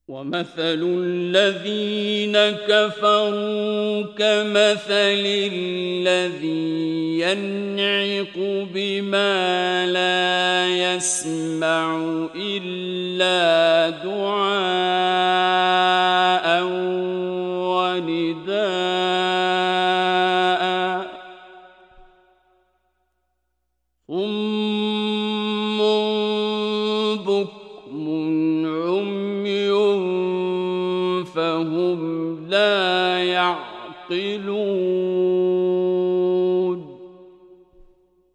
ومثل الذين كفروا كمثل الذي ينعق بما لا يسمع إلا دعاء ونداء صم بكم عمي فهم لا يعقلون